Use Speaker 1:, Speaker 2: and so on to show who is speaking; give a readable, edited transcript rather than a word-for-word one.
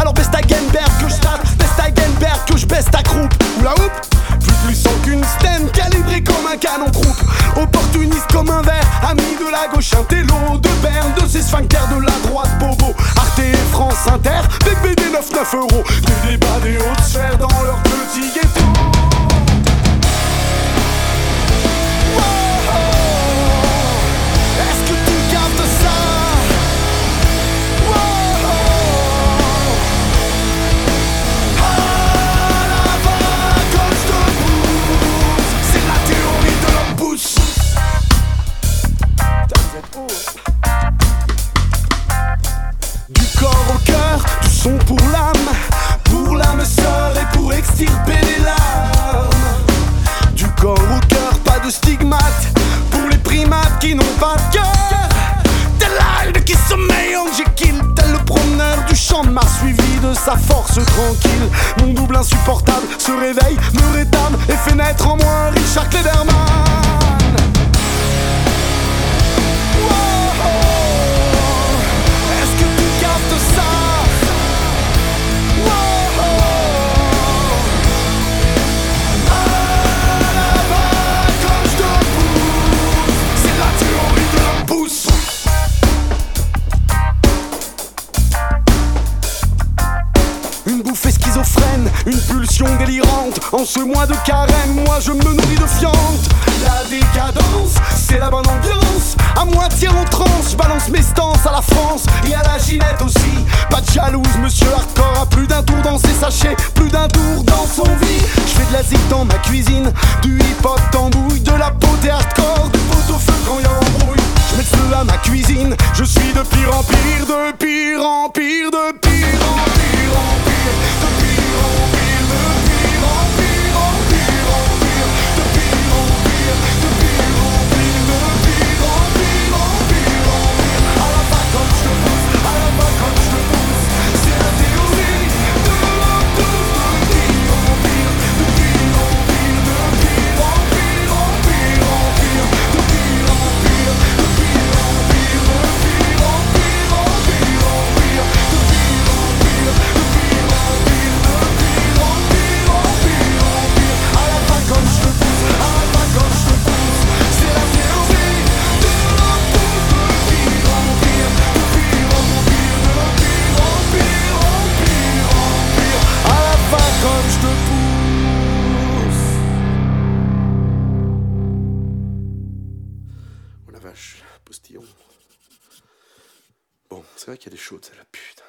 Speaker 1: Alors baisse ta Gainberg que je tape, baisse ta Gainberg que je baisse ta croupe. Ou la houppe, plus puissant qu'une stem, calibré comme un canon croupe. Opportuniste comme un verre, ami de la gauche, un télo de Berne, de ses sphincters de la droite, bobo. Arte et France Inter, BBD 9 euros. Des débats des hautes sphères dans leur petit ghetto. Du corps au cœur, du son pour l'âme sœur et pour extirper les larmes. Du corps au cœur, pas de stigmate pour les primates qui n'ont pas de cœur. Tel l'alde qui sommeille en Jekyll, tel le promeneur du champ de Mars suivi de sa force tranquille. Mon double insupportable se réveille, me rétame et fait naître en moi Richard Klederman. Une bouffée schizophrène, une pulsion délirante. En ce mois de carême, moi je me nourris de fiente. La décadence, c'est la bonne ambiance. À moitié en transe, je balance mes stances à la France et à la Ginette aussi. Pas de jalouse, monsieur hardcore a plus d'un tour dans ses sachets, plus d'un tour dans son vie. Je fais de la zik dans ma cuisine, du hip-hop tambouille, de la peau des hardcore, du pot au feu quand y'a embrouille. Je mets le feu à ma cuisine, je suis de pire en pire, de pire en pire, de pire en pire en pire. Oh la vache, postillon. Bon, c'est vrai qu'il y a des chaudes, c'est la pute.